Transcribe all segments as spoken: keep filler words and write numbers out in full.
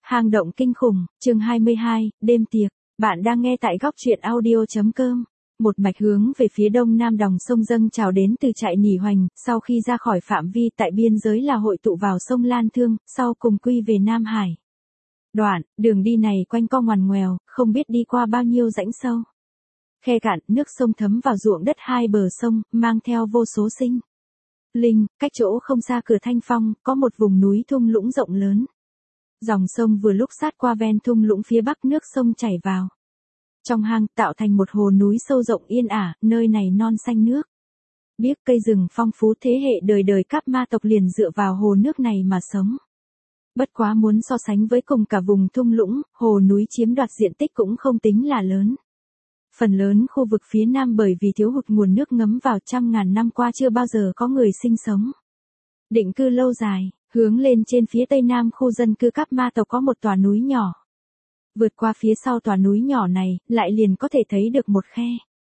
Hang động kinh khủng, chương hai mươi hai, đêm tiệc. Bạn đang nghe tại góc truyện audio.com. Một mạch hướng về phía đông nam dòng sông dâng trào đến từ trại Nỉ Hoành, sau khi ra khỏi phạm vi tại biên giới là hội tụ vào sông Lan Thương, sau cùng quy về Nam Hải. Đoạn, đường đi này quanh co ngoằn ngoèo, không biết đi qua bao nhiêu rãnh sâu. Khe cạn, nước sông thấm vào ruộng đất hai bờ sông, mang theo vô số sinh linh. Cách chỗ không xa cửa Thanh Phong, có một vùng núi thung lũng rộng lớn. Dòng sông vừa lúc sát qua ven thung lũng phía bắc, nước sông chảy vào trong hang, tạo thành một hồ núi sâu rộng yên ả, nơi này non xanh nước biếc, cây rừng phong phú, thế hệ đời đời các ma tộc liền dựa vào hồ nước này mà sống. Bất quá muốn so sánh với cùng cả vùng thung lũng, hồ núi chiếm đoạt diện tích cũng không tính là lớn. Phần lớn khu vực phía nam bởi vì thiếu hụt nguồn nước ngấm vào trăm ngàn năm qua chưa bao giờ có người sinh sống định cư lâu dài. Hướng lên trên phía tây nam khu dân cư các ma tộc có một tòa núi nhỏ. Vượt qua phía sau tòa núi nhỏ này, lại liền có thể thấy được một khe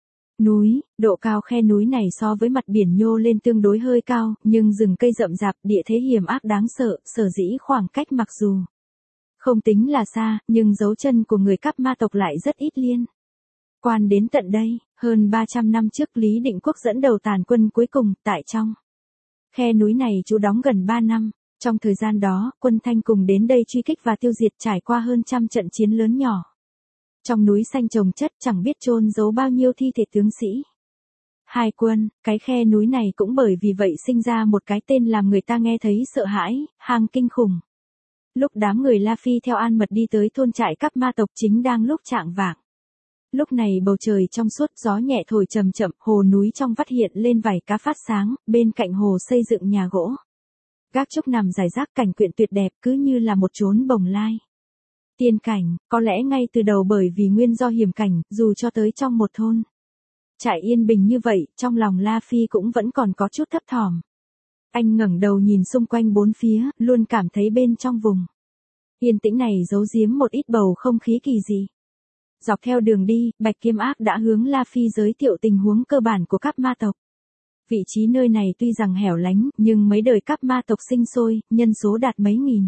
núi. Độ cao khe núi này so với mặt biển nhô lên tương đối hơi cao, nhưng rừng cây rậm rạp, địa thế hiểm ác đáng sợ, sở dĩ khoảng cách mặc dù không tính là xa, nhưng dấu chân của người các ma tộc lại rất ít liên quan đến tận đây. Hơn ba trăm năm trước, Lý Định Quốc dẫn đầu tàn quân cuối cùng, tại trong khe núi này trú đóng gần ba năm. Trong thời gian đó, quân Thanh cùng đến đây truy kích và tiêu diệt, trải qua hơn trăm trận chiến lớn nhỏ. Trong núi xanh trồng chất, chẳng biết chôn giấu bao nhiêu thi thể tướng sĩ hai quân. Cái khe núi này cũng bởi vì vậy sinh ra một cái tên làm người ta nghe thấy sợ hãi, hang kinh khủng. Lúc đám người La Phi theo An Mật đi tới thôn trại các ma tộc, chính đang lúc chạng vạng. Lúc này bầu trời trong suốt, gió nhẹ thổi chậm chậm, hồ núi trong vắt hiện lên vảy cá phát sáng, bên cạnh hồ xây dựng nhà gỗ. Gác trúc nằm rải rác, cảnh quyện tuyệt đẹp, cứ như là một chốn bồng lai tiên cảnh. Có lẽ ngay từ đầu bởi vì nguyên do hiểm cảnh, dù cho tới trong một thôn trại yên bình như vậy, trong lòng La Phi cũng vẫn còn có chút thấp thỏm. Anh ngẩng đầu nhìn xung quanh bốn phía, luôn cảm thấy bên trong vùng yên tĩnh này giấu giếm một ít bầu không khí kỳ dị. Dọc theo đường đi, Bạch Kiếm Ác đã hướng La Phi giới thiệu tình huống cơ bản của các ma tộc. Vị trí nơi này tuy rằng hẻo lánh, nhưng mấy đời các ma tộc sinh sôi, nhân số đạt mấy nghìn.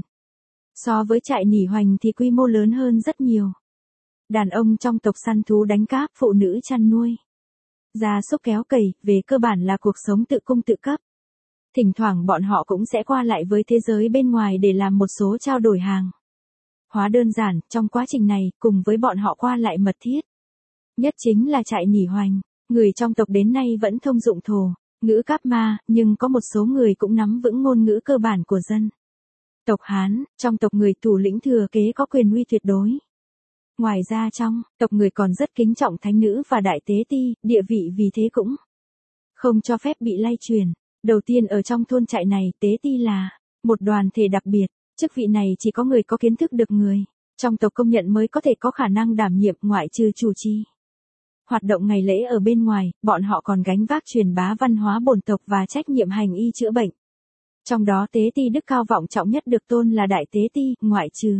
So với trại Nỉ Hoành thì quy mô lớn hơn rất nhiều. Đàn ông trong tộc săn thú đánh cáp, phụ nữ chăn nuôi gia súc kéo cày, về cơ bản là cuộc sống tự cung tự cấp. Thỉnh thoảng bọn họ cũng sẽ qua lại với thế giới bên ngoài để làm một số trao đổi hàng hóa đơn giản. Trong quá trình này, cùng với bọn họ qua lại mật thiết nhất chính là trại Nỉ Hoành. Người trong tộc đến nay vẫn thông dụng thổ ngữ Cáp Ma, nhưng có một số người cũng nắm vững ngôn ngữ cơ bản của dân tộc Hán. Trong tộc người, thủ lĩnh thừa kế có quyền uy tuyệt đối. Ngoài ra trong tộc người còn rất kính trọng thánh nữ và đại tế ti, địa vị vì thế cũng không cho phép bị lay truyền. Đầu tiên ở trong thôn trại này, tế ti là một đoàn thể đặc biệt. Chức vị này chỉ có người có kiến thức được người trong tộc công nhận mới có thể có khả năng đảm nhiệm, ngoại trừ chủ trì hoạt động ngày lễ ở bên ngoài, bọn họ còn gánh vác truyền bá văn hóa bổn tộc và trách nhiệm hành y chữa bệnh. Trong đó tế ti đức cao vọng trọng nhất được tôn là đại tế ti, ngoại trừ.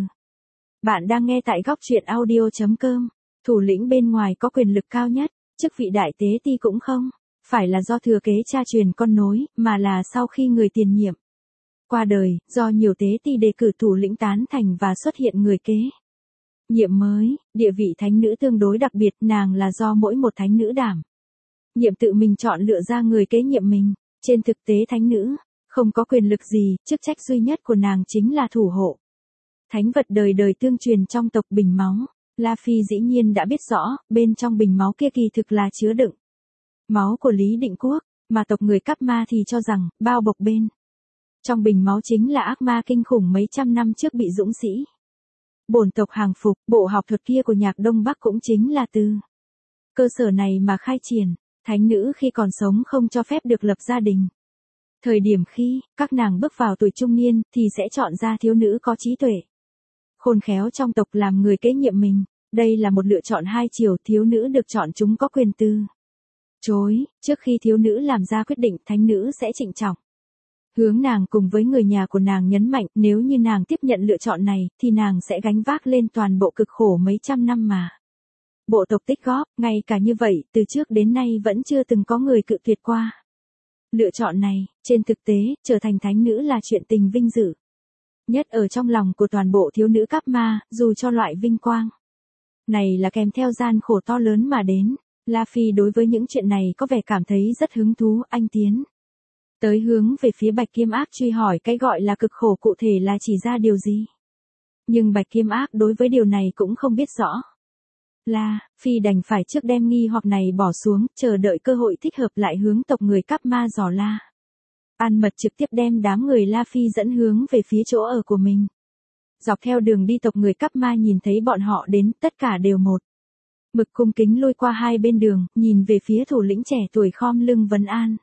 Bạn đang nghe tại góc truyện audio.com. Thủ lĩnh bên ngoài có quyền lực cao nhất, chức vị đại tế ti cũng không phải là do thừa kế cha truyền con nối, mà là sau khi người tiền nhiệm qua đời, do nhiều tế ti đề cử thủ lĩnh tán thành và xuất hiện người kế nhiệm mới. Địa vị thánh nữ tương đối đặc biệt, nàng là do mỗi một thánh nữ đảm nhiệm tự mình chọn lựa ra người kế nhiệm mình. Trên thực tế thánh nữ không có quyền lực gì, chức trách duy nhất của nàng chính là thủ hộ thánh vật đời đời tương truyền trong tộc bình máu. La Phi dĩ nhiên đã biết rõ, bên trong bình máu kia kỳ thực là chứa đựng máu của Lý Định Quốc, mà tộc người Cáp Ma thì cho rằng, bao bọc bên trong bình máu chính là ác ma kinh khủng mấy trăm năm trước bị dũng sĩ bổn tộc hàng phục. Bộ học thuật kia của nhạc Đông Bắc cũng chính là từ cơ sở này mà khai triển. Thánh nữ khi còn sống không cho phép được lập gia đình. Thời điểm khi các nàng bước vào tuổi trung niên thì sẽ chọn ra thiếu nữ có trí tuệ khôn khéo trong tộc làm người kế nhiệm mình. Đây là một lựa chọn hai chiều, thiếu nữ được chọn chúng có quyền từ chối. Trước khi thiếu nữ làm ra quyết định, thánh nữ sẽ trịnh trọng hướng nàng cùng với người nhà của nàng nhấn mạnh, nếu như nàng tiếp nhận lựa chọn này, thì nàng sẽ gánh vác lên toàn bộ cực khổ mấy trăm năm mà bộ tộc tích góp. Ngay cả như vậy, từ trước đến nay vẫn chưa từng có người cự tuyệt qua lựa chọn này. Trên thực tế, trở thành thánh nữ là chuyện tình vinh dự. nhất ở trong lòng của toàn bộ thiếu nữ cấp ma, dù cho loại vinh quang này là kèm theo gian khổ to lớn mà đến. La Phi đối với những chuyện này có vẻ cảm thấy rất hứng thú, anh tiến tới hướng về phía Bạch Kiêm Ác truy hỏi cái gọi là cực khổ cụ thể là chỉ ra điều gì. Nhưng Bạch Kiêm Ác đối với điều này cũng không biết rõ. La Phi đành phải trước đem nghi hoặc này bỏ xuống, chờ đợi cơ hội thích hợp lại hướng tộc người cấp ma dò la. An Mật trực tiếp đem đám người La Phi dẫn hướng về phía chỗ ở của mình. Dọc theo đường đi tộc người cấp ma nhìn thấy bọn họ đến, tất cả đều một mực cung kính lôi qua hai bên đường, nhìn về phía thủ lĩnh trẻ tuổi khom lưng vấn an.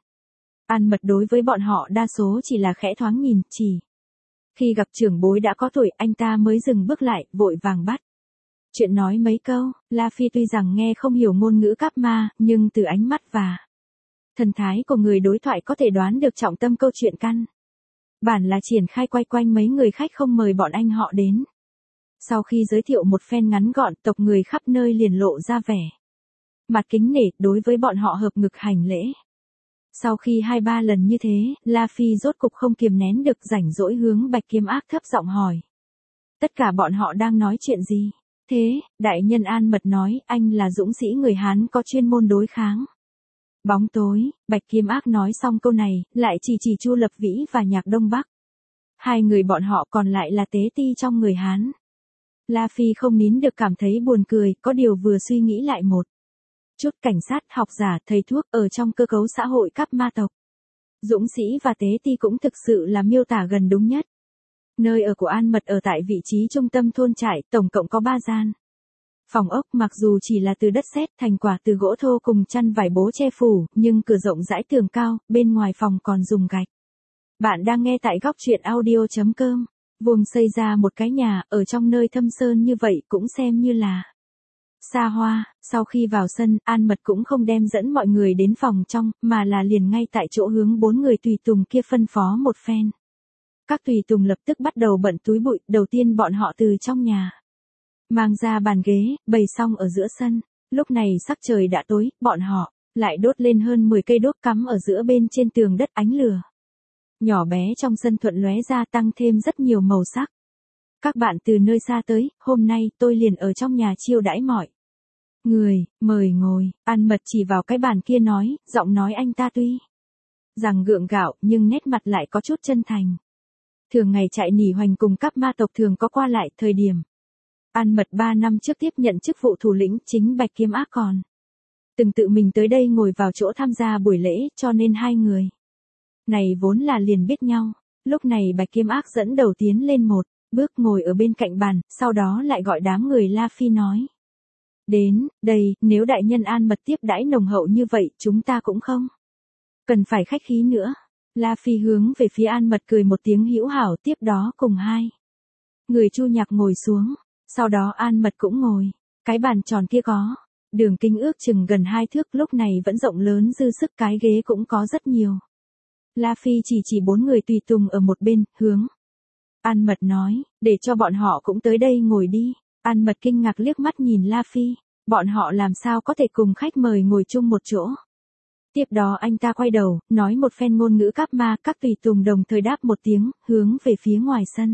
An Mật đối với bọn họ đa số chỉ là khẽ thoáng nhìn, chỉ khi gặp trưởng bối đã có tuổi anh ta mới dừng bước lại, vội vàng bắt chuyện nói mấy câu. La Phi tuy rằng nghe không hiểu ngôn ngữ cấp ma, nhưng từ ánh mắt và thần thái của người đối thoại có thể đoán được trọng tâm câu chuyện căn bản là triển khai quay quanh mấy người khách không mời bọn anh họ đến. Sau khi giới thiệu một phen ngắn gọn, tộc người khắp nơi liền lộ ra vẻ mặt kính nể đối với bọn họ hợp ngực hành lễ. Sau khi hai ba lần như thế, La Phi rốt cục không kiềm nén được rảnh rỗi hướng Bạch Kiêm Ác thấp giọng hỏi. Tất cả bọn họ đang nói chuyện gì? Thế, đại nhân An Mật nói, anh là dũng sĩ người Hán có chuyên môn đối kháng bóng tối. Bạch Kiêm Ác nói xong câu này, lại chỉ chỉ Chu Lập Vĩ và Nhạc Đông Bắc. Hai người bọn họ còn lại là tế ti trong người Hán. La Phi không nín được cảm thấy buồn cười, có điều vừa suy nghĩ lại một chút, cảnh sát, học giả, thầy thuốc ở trong cơ cấu xã hội cấp ma tộc. Dũng sĩ và tế ti cũng thực sự là miêu tả gần đúng nhất. Nơi ở của An Mật ở tại vị trí trung tâm thôn trại, tổng cộng có ba gian phòng ốc, mặc dù chỉ là từ đất sét thành quả từ gỗ thô cùng chăn vải bố che phủ, nhưng cửa rộng rãi tường cao, bên ngoài phòng còn dùng gạch. Bạn đang nghe tại góc truyện audio chấm com. Vùng xây ra một cái nhà, ở trong nơi thâm sơn như vậy cũng xem như là xa hoa. Sau khi vào sân, An Mật cũng không đem dẫn mọi người đến phòng trong, mà là liền ngay tại chỗ hướng bốn người tùy tùng kia phân phó một phen. Các tùy tùng lập tức bắt đầu bận túi bụi, đầu tiên bọn họ từ trong nhà mang ra bàn ghế, bày xong ở giữa sân. Lúc này sắc trời đã tối, bọn họ lại đốt lên hơn mười cây đốt cắm ở giữa bên trên tường đất, ánh lửa nhỏ bé trong sân thuận lóe ra tăng thêm rất nhiều màu sắc. Các bạn từ nơi xa tới, hôm nay tôi liền ở trong nhà chiêu đãi mọi người, mời ngồi. An Mật chỉ vào cái bàn kia nói, giọng nói anh ta tuy rằng gượng gạo nhưng nét mặt lại có chút chân thành. Thường ngày chạy nỉ hoành cùng các ma tộc thường có qua lại, thời điểm An Mật ba năm trước tiếp nhận chức vụ thủ lĩnh, chính Bạch Kiêm Ác còn từng tự mình tới đây ngồi vào chỗ tham gia buổi lễ, cho nên hai người này vốn là liền biết nhau. Lúc này Bạch Kiêm Ác dẫn đầu tiến lên một bước ngồi ở bên cạnh bàn, sau đó lại gọi đám người La Phi nói. Đến, đây, nếu đại nhân An Mật tiếp đãi nồng hậu như vậy, chúng ta cũng không cần phải khách khí nữa. La Phi hướng về phía An Mật cười một tiếng hữu hảo, tiếp đó cùng hai người Chu Nhạc ngồi xuống. Sau đó An Mật cũng ngồi. Cái bàn tròn kia có đường kính ước chừng gần hai thước, lúc này vẫn rộng lớn dư sức, cái ghế cũng có rất nhiều. La Phi chỉ chỉ bốn người tùy tùng ở một bên, hướng An Mật nói, để cho bọn họ cũng tới đây ngồi đi. An Mật kinh ngạc liếc mắt nhìn La Phi, bọn họ làm sao có thể cùng khách mời ngồi chung một chỗ. Tiếp đó anh ta quay đầu, nói một phen ngôn ngữ cấp ma, các tùy tùng đồng thời đáp một tiếng, hướng về phía ngoài sân.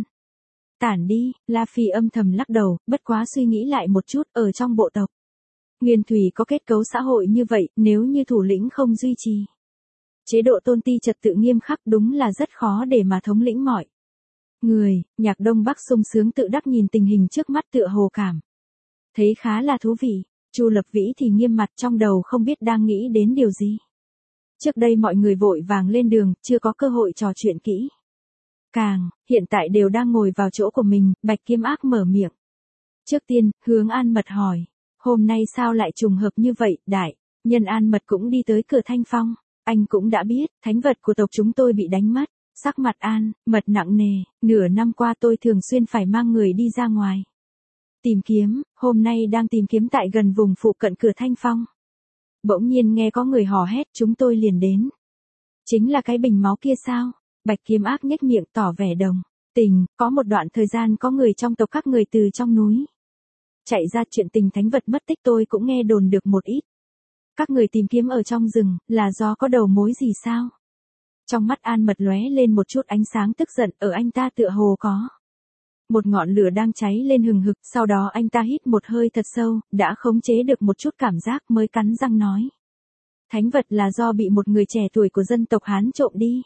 Tản đi. La Phi âm thầm lắc đầu, bất quá suy nghĩ lại một chút, ở trong bộ tộc Nguyên Thủy có kết cấu xã hội như vậy, nếu như thủ lĩnh không duy trì chế độ tôn ti trật tự nghiêm khắc, đúng là rất khó để mà thống lĩnh mọi người. Nhạc Đông Bắc sung sướng tự đắc nhìn tình hình trước mắt, tựa hồ cảm thấy khá là thú vị. Chu Lập Vĩ thì nghiêm mặt, trong đầu không biết đang nghĩ đến điều gì. Trước đây mọi người vội vàng lên đường, chưa có cơ hội trò chuyện kỹ càng, hiện tại đều đang ngồi vào chỗ của mình. Bạch Kiêm Ác mở miệng trước tiên, hướng An Mật hỏi, hôm nay sao lại trùng hợp như vậy? Đại nhân An Mật cũng đi tới cửa Thanh Phong. Anh cũng đã biết, thánh vật của tộc chúng tôi bị đánh mất. Sắc mặt An Mật nặng nề, nửa năm qua tôi thường xuyên phải mang người đi ra ngoài tìm kiếm, hôm nay đang tìm kiếm tại gần vùng phụ cận cửa Thanh Phong. Bỗng nhiên nghe có người hò hét, chúng tôi liền đến. Chính là cái bình máu kia sao? Bạch Kiêm Ác nhếch miệng tỏ vẻ đồng tình, có một đoạn thời gian có người trong tộc các người từ trong núi chạy ra, chuyện tình thánh vật mất tích tôi cũng nghe đồn được một ít. Các người tìm kiếm ở trong rừng, là do có đầu mối gì sao? Trong mắt An Mật lóe lên một chút ánh sáng tức giận, ở anh ta tựa hồ có Một ngọn lửa đang cháy lên hừng hực, sau đó anh ta hít một hơi thật sâu, đã khống chế được một chút cảm giác mới cắn răng nói. Thánh vật là do bị một người trẻ tuổi của dân tộc Hán trộm đi.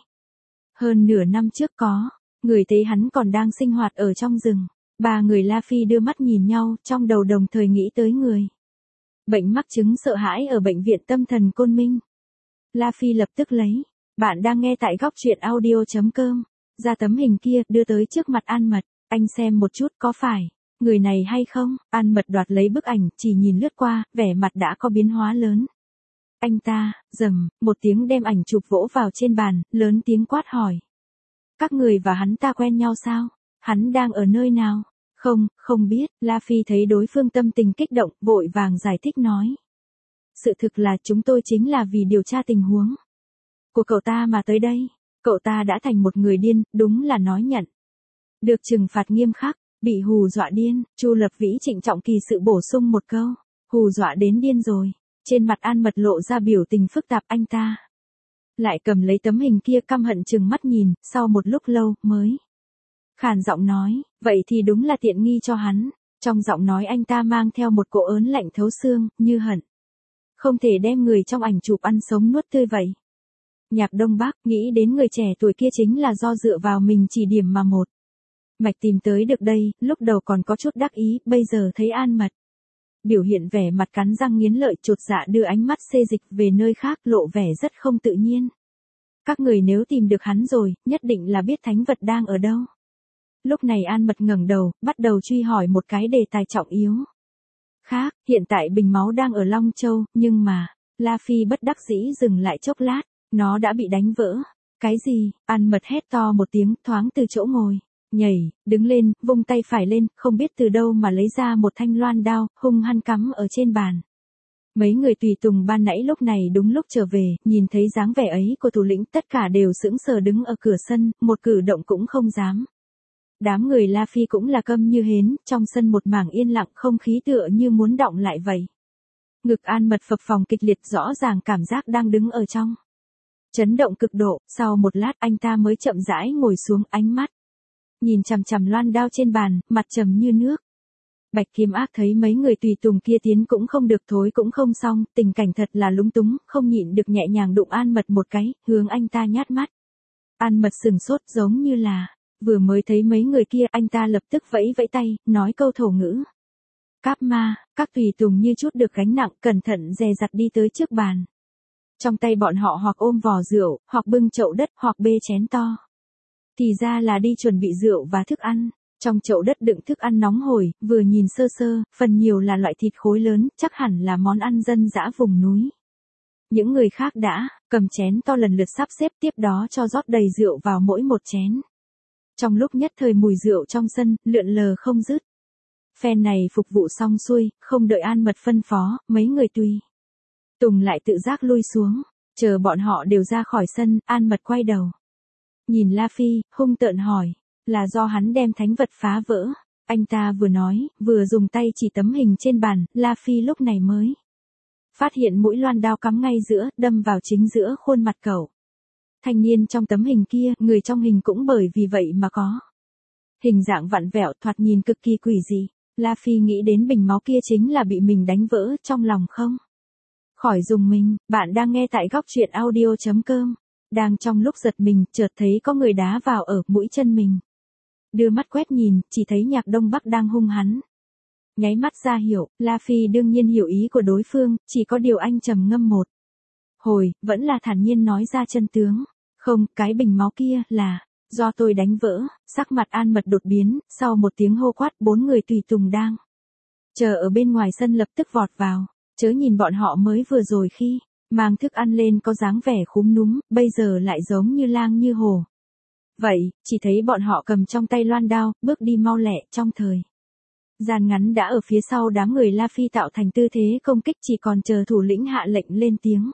Hơn nửa năm trước có, người thấy hắn còn đang sinh hoạt ở trong rừng. Ba người La Phi đưa mắt nhìn nhau, trong đầu đồng thời nghĩ tới người bệnh mắc chứng sợ hãi ở bệnh viện tâm thần Côn Minh. La Phi lập tức lấy, bạn đang nghe tại góc truyện audio.com, ra tấm hình kia, đưa tới trước mặt An Mật, anh xem một chút có phải người này hay không. An Mật đoạt lấy bức ảnh, chỉ nhìn lướt qua, vẻ mặt đã có biến hóa lớn. Anh ta, rầm, một tiếng đem ảnh chụp vỗ vào trên bàn, lớn tiếng quát hỏi. Các người và hắn ta quen nhau sao? Hắn đang ở nơi nào? Không, không biết. La Phi thấy đối phương tâm tình kích động, vội vàng giải thích nói. Sự thực là chúng tôi chính là vì điều tra tình huống của cậu ta mà tới đây. Cậu ta đã thành một người điên, đúng là nói nhận được trừng phạt nghiêm khắc, bị hù dọa điên. Chu Lập Vĩ trịnh trọng kỳ sự bổ sung một câu, hù dọa đến điên rồi. Trên mặt An Mật lộ ra biểu tình phức tạp, anh ta lại cầm lấy tấm hình kia căm hận chừng mắt nhìn, sau một lúc lâu, mới khàn giọng nói, vậy thì đúng là tiện nghi cho hắn. Trong giọng nói anh ta mang theo một cỗ ớn lạnh thấu xương, như hận không thể đem người trong ảnh chụp ăn sống nuốt tươi vậy. Nhạc Đông Bắc nghĩ đến người trẻ tuổi kia chính là do dựa vào mình chỉ điểm mà một mạch tìm tới được đây, lúc đầu còn có chút đắc ý, bây giờ thấy An Mật biểu hiện vẻ mặt cắn răng nghiến lợi, chột dạ đưa ánh mắt xê dịch về nơi khác, lộ vẻ rất không tự nhiên. Các người nếu tìm được hắn rồi, nhất định là biết thánh vật đang ở đâu. Lúc này An Mật ngẩng đầu, bắt đầu truy hỏi một cái đề tài trọng yếu khác. Hiện tại bình máu đang ở Long Châu, nhưng mà La Phi bất đắc dĩ dừng lại chốc lát, nó đã bị đánh vỡ. Cái gì? An Mật hét to một tiếng, thoáng từ chỗ ngồi nhảy, đứng lên, vung tay phải lên, không biết từ đâu mà lấy ra một thanh loan đao, hung hăng cắm ở trên bàn. Mấy người tùy tùng ban nãy lúc này đúng lúc trở về, nhìn thấy dáng vẻ ấy của thủ lĩnh, tất cả đều sững sờ đứng ở cửa sân, một cử động cũng không dám. Đám người La Phi cũng là câm như hến, trong sân một mảng yên lặng, không khí tựa như muốn đọng lại vậy. Ngực An Mật phập phồng kịch liệt, rõ ràng cảm giác đang đứng ở trong chấn động cực độ. Sau một lát anh ta mới chậm rãi ngồi xuống, ánh mắt nhìn chằm chằm loan đao trên bàn, mặt trầm như nước. Bạch Kiếm Ác thấy mấy người tùy tùng kia tiến cũng không được, thối cũng không xong, tình cảnh thật là lúng túng, không nhịn được nhẹ nhàng đụng An Mật một cái, hướng anh ta nhát mắt. An Mật sừng sốt, giống như là vừa mới thấy mấy người kia. Anh ta lập tức vẫy vẫy tay, nói câu thổ ngữ. Cáp ma. Các tùy tùng như chút được gánh nặng, cẩn thận dè dặt đi tới trước bàn. Trong tay bọn họ hoặc ôm vò rượu, hoặc bưng chậu đất, hoặc bê chén to. Thì ra là đi chuẩn bị rượu và thức ăn. Trong chậu đất đựng thức ăn nóng hổi, vừa nhìn sơ sơ, phần nhiều là loại thịt khối lớn, chắc hẳn là món ăn dân dã vùng núi. Những người khác đã cầm chén to lần lượt sắp xếp, tiếp đó cho rót đầy rượu vào mỗi một chén. Trong lúc nhất thời mùi rượu trong sân lượn lờ không dứt. Phen này phục vụ xong xuôi, không đợi An Mật phân phó, mấy người tùy tùng lại tự giác lui xuống. Chờ bọn họ đều ra khỏi sân, An Mật quay đầu nhìn La Phi, hung tợn hỏi, là do hắn đem thánh vật phá vỡ. Anh ta vừa nói, vừa dùng tay chỉ tấm hình trên bàn. La Phi lúc này mới phát hiện mũi loan đao cắm ngay giữa, đâm vào chính giữa khuôn mặt cậu thanh niên trong tấm hình kia. Người trong hình cũng bởi vì vậy mà có hình dạng vặn vẹo, thoạt nhìn cực kỳ quỷ dị. La Phi nghĩ đến bình máu kia chính là bị mình đánh vỡ, trong lòng không khỏi dùng mình. Bạn đang nghe tại góc truyện audio.com. Đang trong lúc giật mình, chợt thấy có người đá vào ở mũi chân mình. Đưa mắt quét nhìn, chỉ thấy Nhạc Đông Bắc đang hung hắn nháy mắt ra hiệu. La Phi đương nhiên hiểu ý của đối phương, chỉ có điều anh trầm ngâm một hồi, vẫn là thản nhiên nói ra chân tướng. Không, cái bình máu kia là do tôi đánh vỡ. Sắc mặt An Mật đột biến, sau một tiếng hô quát, bốn người tùy tùng đang chờ ở bên ngoài sân lập tức vọt vào. Chớ nhìn bọn họ mới vừa rồi khi mang thức ăn lên có dáng vẻ khúm núm, bây giờ lại giống như lang như hổ. Vậy, chỉ thấy bọn họ cầm trong tay loan đao, bước đi mau lẹ, trong thời gian ngắn đã ở phía sau đám người La Phi tạo thành tư thế công kích, chỉ còn chờ thủ lĩnh hạ lệnh lên tiếng.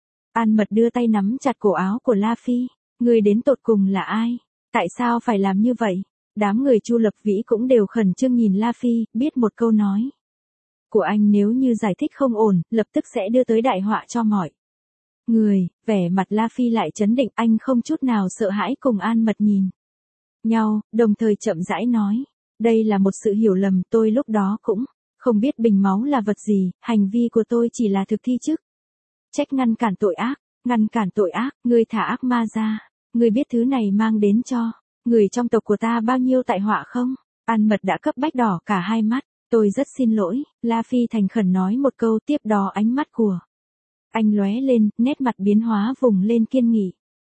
An Mật đưa tay nắm chặt cổ áo của La Phi. Người đến tột cùng là ai? Tại sao phải làm như vậy? Đám người Chu Lập Vĩ cũng đều khẩn trương nhìn La Phi, biết một câu nói của anh nếu như giải thích không ổn, lập tức sẽ đưa tới đại họa cho mọi người. Vẻ mặt La Phi lại trấn định, anh không chút nào sợ hãi cùng An Mật nhìn nhau, đồng thời chậm rãi nói. Đây là một sự hiểu lầm, tôi lúc đó cũng không biết bình máu là vật gì, hành vi của tôi chỉ là thực thi chức trách ngăn cản tội ác, ngăn cản tội ác, ngươi thả ác ma ra, ngươi biết thứ này mang đến cho người trong tộc của ta bao nhiêu tai họa không? An Mật đã cấp bách đỏ cả hai mắt, tôi rất xin lỗi, La Phi thành khẩn nói một câu, tiếp đó ánh mắt của anh lóe lên, nét mặt biến hóa vùng lên kiên nghị.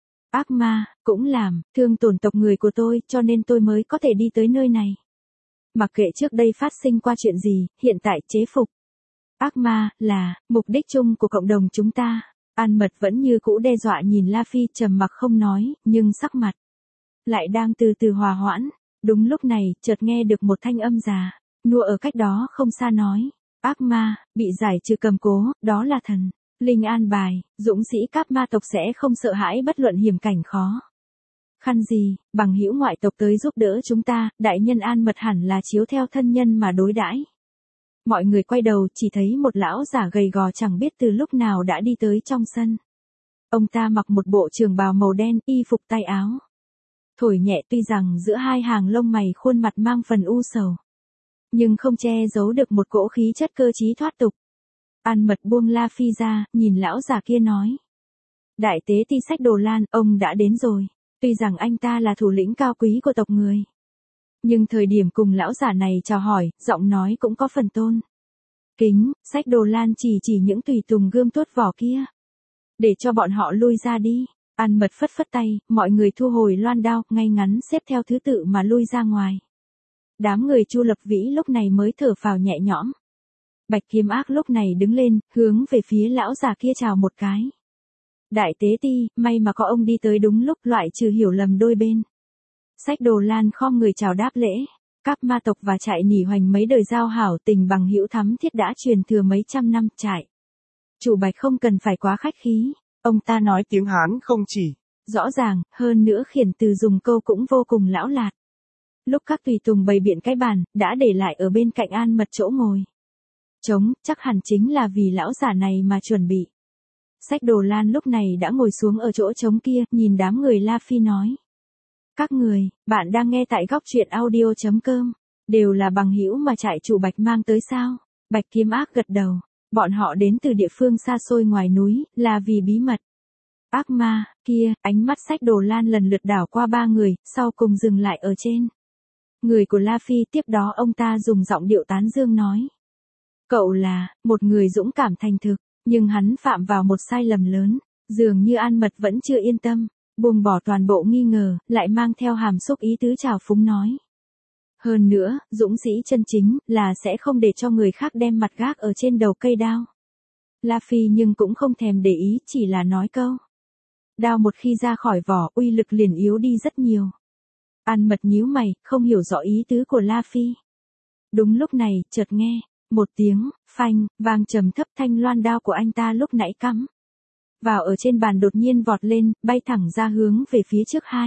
Ác ma, cũng làm, thương tổn tộc người của tôi, cho nên tôi mới có thể đi tới nơi này. Mặc kệ trước đây phát sinh qua chuyện gì, hiện tại chế phục ác ma, là mục đích chung của cộng đồng chúng ta. An Mật vẫn như cũ đe dọa nhìn La Phi trầm mặc không nói, nhưng sắc mặt lại đang từ từ hòa hoãn. Đúng lúc này, chợt nghe được một thanh âm già, nua ở cách đó không xa nói. Ác ma, bị giải trừ cầm cố, đó là thần linh an bài, dũng sĩ các ma tộc sẽ không sợ hãi bất luận hiểm cảnh khó khăn gì, bằng hữu ngoại tộc tới giúp đỡ chúng ta, đại nhân An Mật hẳn là chiếu theo thân nhân mà đối đãi. Mọi người quay đầu chỉ thấy một lão giả gầy gò chẳng biết từ lúc nào đã đi tới trong sân. Ông ta mặc một bộ trường bào màu đen, y phục tay áo thổi nhẹ, tuy rằng giữa hai hàng lông mày khuôn mặt mang phần u sầu, nhưng không che giấu được một cỗ khí chất cơ trí thoát tục. An Mật buông La Phi ra, nhìn lão già kia nói. Đại tế ti Sách Đồ Lan, ông đã đến rồi. Tuy rằng anh ta là thủ lĩnh cao quý của tộc người, nhưng thời điểm cùng lão giả này chào hỏi, giọng nói cũng có phần tôn kính. Sách Đồ Lan chỉ chỉ những tùy tùng gươm tuốt vỏ kia, để cho bọn họ lui ra đi. An Mật phất phất tay, mọi người thu hồi loan đao, ngay ngắn xếp theo thứ tự mà lui ra ngoài. Đám người Chu Lập Vĩ lúc này mới thở phào nhẹ nhõm. Bạch Kiếm Ác lúc này đứng lên, hướng về phía lão già kia chào một cái. Đại tế ti, may mà có ông đi tới đúng lúc, loại trừ hiểu lầm đôi bên. Sách Đồ Lan khom người chào đáp lễ. Các ma tộc và trại nỉ hoành mấy đời giao hảo tình bằng hữu thắm thiết đã truyền thừa mấy trăm năm. Trại chủ Bạch không cần phải quá khách khí, ông ta nói tiếng Hán không chỉ rõ ràng, hơn nữa khiển từ dùng câu cũng vô cùng lão lạt. Lúc các tùy tùng bày biện cái bàn, đã để lại ở bên cạnh An Mật chỗ ngồi trống, chắc hẳn chính là vì lão giả này mà chuẩn bị. Sách Đồ Lan lúc này đã ngồi xuống ở chỗ trống kia, nhìn đám người La Phi nói. Các người, bạn đang nghe tại góc truyện audio chấm com, đều là bằng hữu mà trại chủ Bạch mang tới sao? Bạch Kiếm Ác gật đầu, bọn họ đến từ địa phương xa xôi ngoài núi, là vì bí mật. Ác ma, kia, ánh mắt Sách Đồ Lan lần lượt đảo qua ba người, sau cùng dừng lại ở trên người của La Phi, tiếp đó ông ta dùng giọng điệu tán dương nói. Cậu là một người dũng cảm thành thực, nhưng hắn phạm vào một sai lầm lớn, dường như An Mật vẫn chưa yên tâm, buông bỏ toàn bộ nghi ngờ, lại mang theo hàm xúc ý tứ trào phúng nói. Hơn nữa, dũng sĩ chân chính, là sẽ không để cho người khác đem mặt gác ở trên đầu cây đao. La Phi nhưng cũng không thèm để ý, chỉ là nói câu. Đao một khi ra khỏi vỏ, uy lực liền yếu đi rất nhiều. An Mật nhíu mày, không hiểu rõ ý tứ của La Phi. Đúng lúc này, chợt nghe một tiếng phanh vang trầm thấp, thanh loan đao của anh ta lúc nãy cắm vào ở trên bàn đột nhiên vọt lên, bay thẳng ra hướng về phía trước hai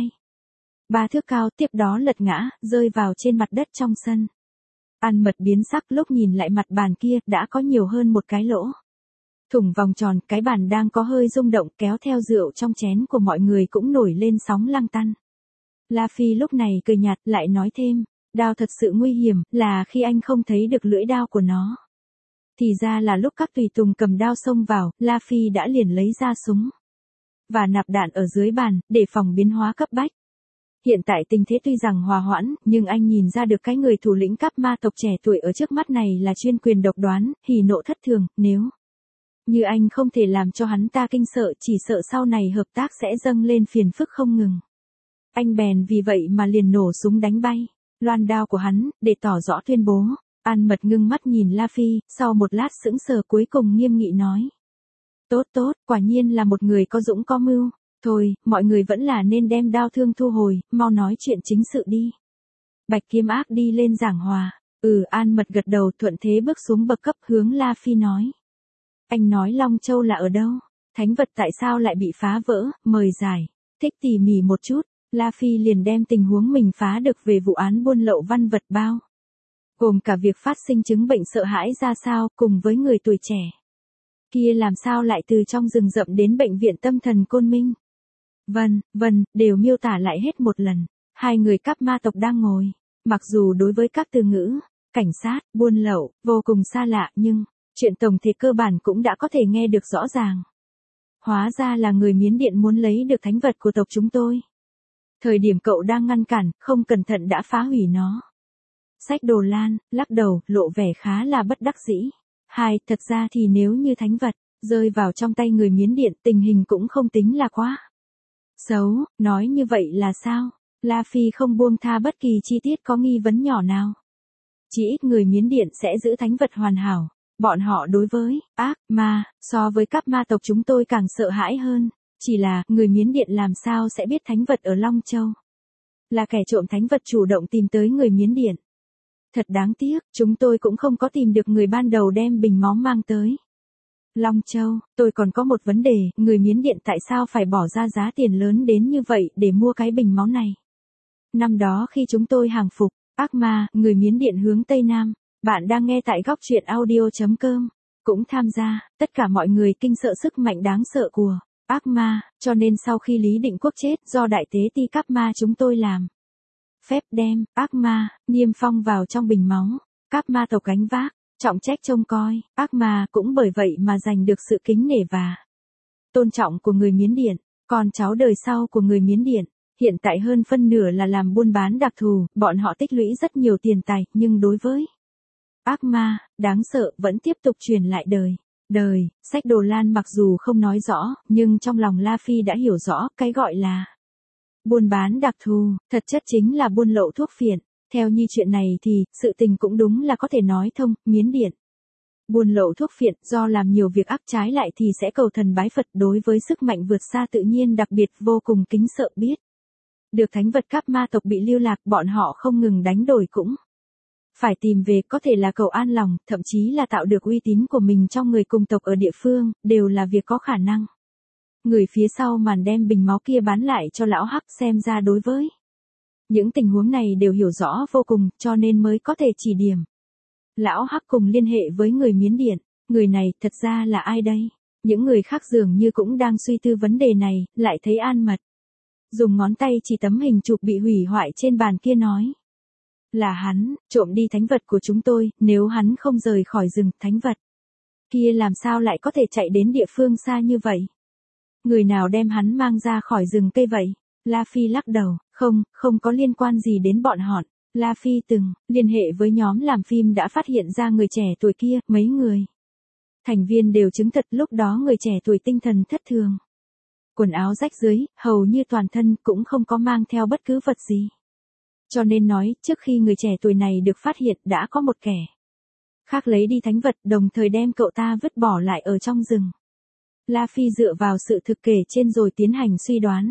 ba thước cao, tiếp đó lật ngã, rơi vào trên mặt đất trong sân. An Mật biến sắc, lúc nhìn lại mặt bàn kia, đã có nhiều hơn một cái lỗ thủng vòng tròn, cái bàn đang có hơi rung động, kéo theo rượu trong chén của mọi người cũng nổi lên sóng lăng tăn. La Phi lúc này cười nhạt, lại nói thêm. Đao thật sự nguy hiểm, là khi anh không thấy được lưỡi đao của nó. Thì ra là lúc các tùy tùng cầm đao xông vào, La Phi đã liền lấy ra súng và nạp đạn ở dưới bàn, để phòng biến hóa cấp bách. Hiện tại tình thế tuy rằng hòa hoãn, nhưng anh nhìn ra được cái người thủ lĩnh cấp ma tộc trẻ tuổi ở trước mắt này là chuyên quyền độc đoán, hỉ nộ thất thường, nếu như anh không thể làm cho hắn ta kinh sợ, chỉ sợ sau này hợp tác sẽ dâng lên phiền phức không ngừng. Anh bèn vì vậy mà liền nổ súng đánh bay loan đao của hắn, để tỏ rõ tuyên bố. An Mật ngưng mắt nhìn La Phi, sau một lát sững sờ cuối cùng nghiêm nghị nói. Tốt tốt, quả nhiên là một người có dũng có mưu. Thôi, mọi người vẫn là nên đem đao thương thu hồi, mau nói chuyện chính sự đi. Bạch Kiếm Ác đi lên giảng hòa. Ừ, An Mật gật đầu, thuận thế bước xuống bậc cấp, hướng La Phi nói. Anh nói Long Châu là ở đâu? Thánh vật tại sao lại bị phá vỡ? Mời giải thích tỉ mỉ một chút. La Phi liền đem tình huống mình phá được về vụ án buôn lậu văn vật bao, gồm cả việc phát sinh chứng bệnh sợ hãi ra sao, cùng với người tuổi trẻ kia làm sao lại từ trong rừng rậm đến bệnh viện tâm thần Côn Minh. Vâng, vâng, đều miêu tả lại hết một lần. Hai người cắp ma tộc đang ngồi Mặc dù đối với các từ ngữ, cảnh sát, buôn lậu, vô cùng xa lạ nhưng, chuyện tổng thể cơ bản cũng đã có thể nghe được rõ ràng. Hóa ra là người Miến Điện muốn lấy được thánh vật của tộc chúng tôi. Thời điểm cậu đang ngăn cản, không cẩn thận đã phá hủy nó. Sách Đồ Lan, lắc đầu, lộ vẻ khá là bất đắc dĩ. Hai, thật ra thì nếu như thánh vật, rơi vào trong tay người Miến Điện, tình hình cũng không tính là quá xấu, nói như vậy là sao? La Phi không buông tha bất kỳ chi tiết có nghi vấn nhỏ nào. Chỉ ít người Miến Điện sẽ giữ thánh vật hoàn hảo. Bọn họ đối với ác ma, so với các ma tộc chúng tôi càng sợ hãi hơn. Chỉ là, người Miến Điện làm sao sẽ biết thánh vật ở Long Châu? Là kẻ trộm thánh vật chủ động tìm tới người Miến Điện. Thật đáng tiếc, chúng tôi cũng không có tìm được người ban đầu đem bình máu mang tới Long Châu. Tôi còn có một vấn đề, người Miến Điện tại sao phải bỏ ra giá tiền lớn đến như vậy để mua cái bình máu này? Năm đó khi chúng tôi hàng phục ác ma, người Miến Điện hướng Tây Nam. Bạn đang nghe tại góc truyện audio chấm com. Cũng tham gia, tất cả mọi người kinh sợ sức mạnh đáng sợ của ác ma, cho nên sau khi Lý Định Quốc chết do đại tế Ti Cáp Ma chúng tôi làm phép đem ác ma niêm phong vào trong bình máu. Cáp Ma tộc gánh vác trọng trách trông coi ác ma, cũng bởi vậy mà giành được sự kính nể và tôn trọng của người Miến Điện. Con cháu đời sau của người Miến Điện hiện tại hơn phân nửa là làm buôn bán đặc thù, bọn họ tích lũy rất nhiều tiền tài, nhưng đối với ác ma đáng sợ vẫn tiếp tục truyền lại đời. Đời, sách Đồ Lan mặc dù không nói rõ, nhưng trong lòng La Phi đã hiểu rõ, cái gọi là buôn bán đặc thù, thật chất chính là buôn lậu thuốc phiện. Theo như chuyện này thì, sự tình cũng đúng là có thể nói thông, Miến Điện buôn lậu thuốc phiện, do làm nhiều việc ác trái lại thì sẽ cầu thần bái Phật, đối với sức mạnh vượt xa tự nhiên đặc biệt vô cùng kính sợ. Biết được thánh vật Cáp Ma tộc bị lưu lạc, bọn họ không ngừng đánh đổi cũng phải tìm về, có thể là cầu an lòng, thậm chí là tạo được uy tín của mình trong người cùng tộc ở địa phương, đều là việc có khả năng. Người phía sau màn đem bình máu kia bán lại cho lão Hắc, xem ra đối với những tình huống này đều hiểu rõ vô cùng, cho nên mới có thể chỉ điểm lão Hắc cùng liên hệ với người Miến Điện. Người này thật ra là ai đây? Những người khác dường như cũng đang suy tư vấn đề này, lại thấy An Mật dùng ngón tay chỉ tấm hình chụp bị hủy hoại trên bàn kia nói: là hắn, trộm đi thánh vật của chúng tôi, nếu hắn không rời khỏi rừng, thánh vật kia làm sao lại có thể chạy đến địa phương xa như vậy? Người nào đem hắn mang ra khỏi rừng cây vậy? La Phi lắc đầu, không, không có liên quan gì đến bọn họ. La Phi từng liên hệ với nhóm làm phim đã phát hiện ra người trẻ tuổi kia, mấy người thành viên đều chứng thật lúc đó người trẻ tuổi tinh thần thất thường. Quần áo rách rưới, hầu như toàn thân, cũng không có mang theo bất cứ vật gì. Cho nên nói, trước khi người trẻ tuổi này được phát hiện đã có một kẻ khác lấy đi thánh vật, đồng thời đem cậu ta vứt bỏ lại ở trong rừng. La Phi dựa vào sự thực kể trên rồi tiến hành suy đoán.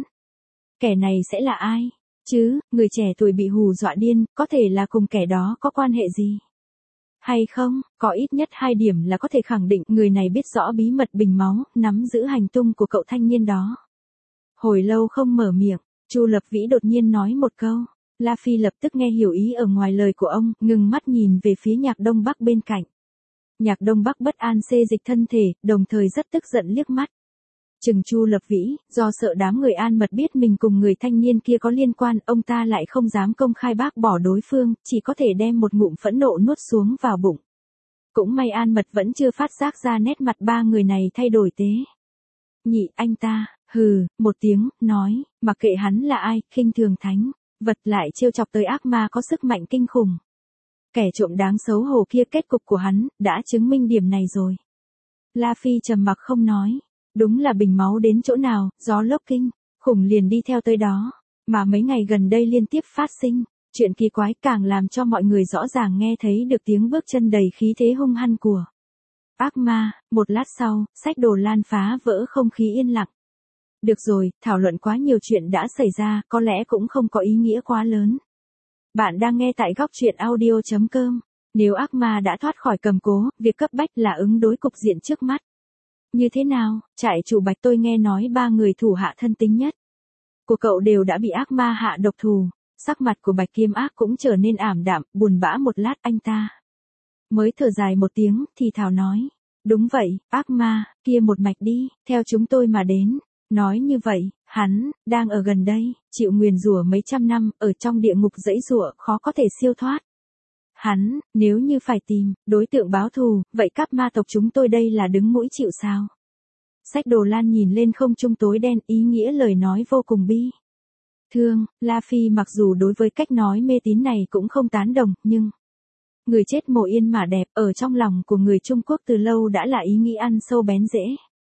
Kẻ này sẽ là ai? Chứ, người trẻ tuổi bị hù dọa điên, có thể là cùng kẻ đó có quan hệ gì? Hay không, có ít nhất hai điểm là có thể khẳng định người này biết rõ bí mật bình máu, nắm giữ hành tung của cậu thanh niên đó. Hồi lâu không mở miệng, Chu Lập Vĩ đột nhiên nói một câu. La Phi lập tức nghe hiểu ý ở ngoài lời của ông, ngừng mắt nhìn về phía Nhạc Đông Bắc bên cạnh. Nhạc Đông Bắc bất an xê dịch thân thể, đồng thời rất tức giận liếc mắt chừng Chu Lập Vĩ, do sợ đám người An Mật biết mình cùng người thanh niên kia có liên quan, ông ta lại không dám công khai bác bỏ đối phương, chỉ có thể đem một ngụm phẫn nộ nuốt xuống vào bụng. Cũng may An Mật vẫn chưa phát giác ra nét mặt ba người này thay đổi tế nhị. Anh ta, hừ, một tiếng, nói, mặc kệ hắn là ai, khinh thường thánh vật lại trêu chọc tới ác ma có sức mạnh kinh khủng. Kẻ trộm đáng xấu hổ kia, kết cục của hắn đã chứng minh điểm này rồi. La Phi trầm mặc không nói. Đúng là bình máu đến chỗ nào, gió lốc kinh khủng liền đi theo tới đó, mà mấy ngày gần đây liên tiếp phát sinh chuyện kỳ quái, càng làm cho mọi người rõ ràng nghe thấy được tiếng bước chân đầy khí thế hung hăng của ác ma. Một lát sau, sách Đồ Lan phá vỡ không khí yên lặng. Được rồi, thảo luận quá nhiều chuyện đã xảy ra, có lẽ cũng không có ý nghĩa quá lớn. Bạn đang nghe tại góc truyện audio chấm com. Nếu ác ma đã thoát khỏi cầm cố, việc cấp bách là ứng đối cục diện trước mắt. Như thế nào, trại chủ Bạch, tôi nghe nói ba người thủ hạ thân tín nhất của cậu đều đã bị ác ma hạ độc thù. Sắc mặt của Bạch Kiêm Ác cũng trở nên ảm đạm, buồn bã. Một lát anh ta mới thở dài một tiếng, thì thào nói. Đúng vậy, ác ma kia một mạch đi theo chúng tôi mà đến. Nói như vậy, hắn, đang ở gần đây, chịu nguyền rủa mấy trăm năm, ở trong địa ngục giãy giụa, khó có thể siêu thoát. Hắn, nếu như phải tìm, đối tượng báo thù, vậy các ma tộc chúng tôi đây là đứng mũi chịu sao? Sách Đồ Lan nhìn lên không trung tối đen, ý nghĩa lời nói vô cùng bi thương. La Phi mặc dù đối với cách nói mê tín này cũng không tán đồng, nhưng người chết mồ yên mà đẹp, ở trong lòng của người Trung Quốc từ lâu đã là ý nghĩ ăn sâu bén rễ.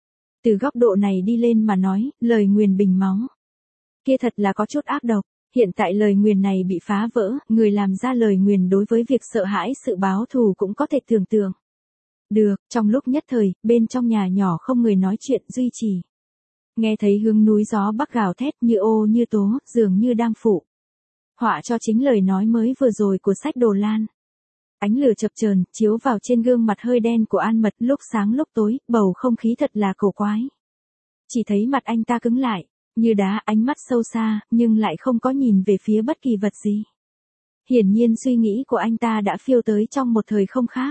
Từ góc độ này đi lên mà nói, lời nguyền bình máu kia thật là có chút ác độc. Hiện tại lời nguyền này bị phá vỡ, người làm ra lời nguyền đối với việc sợ hãi sự báo thù cũng có thể tưởng tượng được. Trong lúc nhất thời, bên trong nhà nhỏ không người nói chuyện, duy trì. Nghe thấy hướng núi gió bắc gào thét như ô như tố, dường như đang phụ họa cho chính lời nói mới vừa rồi của Sách Đồ Lan. Ánh lửa chập chờn chiếu vào trên gương mặt hơi đen của An Mật, lúc sáng lúc tối, bầu không khí thật là cổ quái. Chỉ thấy mặt anh ta cứng lại, như đá, ánh mắt sâu xa, nhưng lại không có nhìn về phía bất kỳ vật gì. Hiển nhiên suy nghĩ của anh ta đã phiêu tới trong một thời không khác.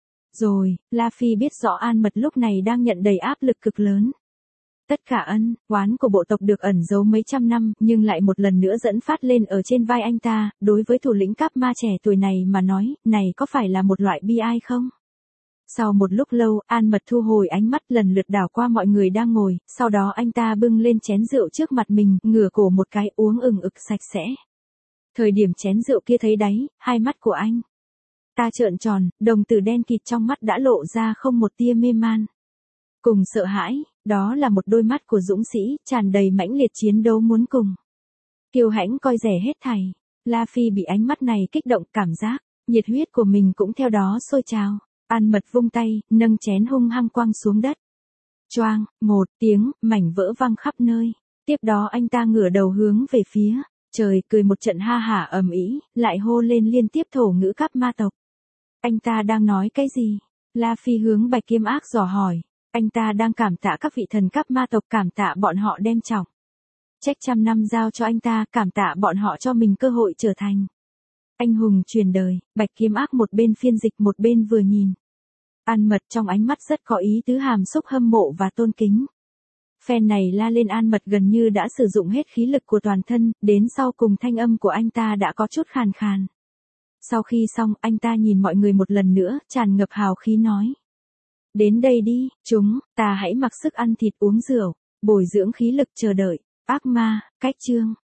Rồi, La Phi biết rõ An Mật lúc này đang nhận đầy áp lực cực lớn. Tất cả ân oán của bộ tộc được ẩn giấu mấy trăm năm, nhưng lại một lần nữa dẫn phát lên ở trên vai anh ta. Đối với thủ lĩnh Cáp Ma trẻ tuổi này mà nói, này có phải là một loại bi ai không? Sau một lúc lâu, An Mật thu hồi ánh mắt, lần lượt đảo qua mọi người đang ngồi, sau đó anh ta bưng lên chén rượu trước mặt mình, ngửa cổ một cái, uống ừng ực sạch sẽ. Thời điểm chén rượu kia thấy đáy, hai mắt của anh ta trợn tròn, đồng tử đen kịt trong mắt đã lộ ra không một tia mê man cùng sợ hãi. Đó là một đôi mắt của dũng sĩ, tràn đầy mãnh liệt chiến đấu muốn cùng kiêu hãnh coi rẻ hết thảy. La Phi bị ánh mắt này kích động, cảm giác nhiệt huyết của mình cũng theo đó sôi trào. An Mật vung tay, nâng chén hung hăng quăng xuống đất. Choang, một tiếng, mảnh vỡ văng khắp nơi. Tiếp đó anh ta ngửa đầu hướng về phía trời, cười một trận ha hả ầm ĩ, lại hô lên liên tiếp thổ ngữ Cáp Ma tộc. Anh ta đang nói cái gì? La Phi hướng Bạch Kiếm Ác dò hỏi. Anh ta đang cảm tạ các vị thần Cáp Ma tộc, cảm tạ bọn họ đem trọng trách trăm năm giao cho anh ta, cảm tạ bọn họ cho mình cơ hội trở thành anh hùng truyền đời. Bạch Kiếm Ác một bên phiên dịch một bên vừa nhìn An Mật, trong ánh mắt rất có ý tứ hàm xúc hâm mộ và tôn kính. Phen này la lên An Mật gần như đã sử dụng hết khí lực của toàn thân, đến sau cùng thanh âm của anh ta đã có chút khàn khàn. Sau khi xong, anh ta nhìn mọi người một lần nữa, tràn ngập hào khí nói. Đến đây đi, chúng ta hãy mặc sức ăn thịt uống rượu, bồi dưỡng khí lực chờ đợi ác ma, cách chương.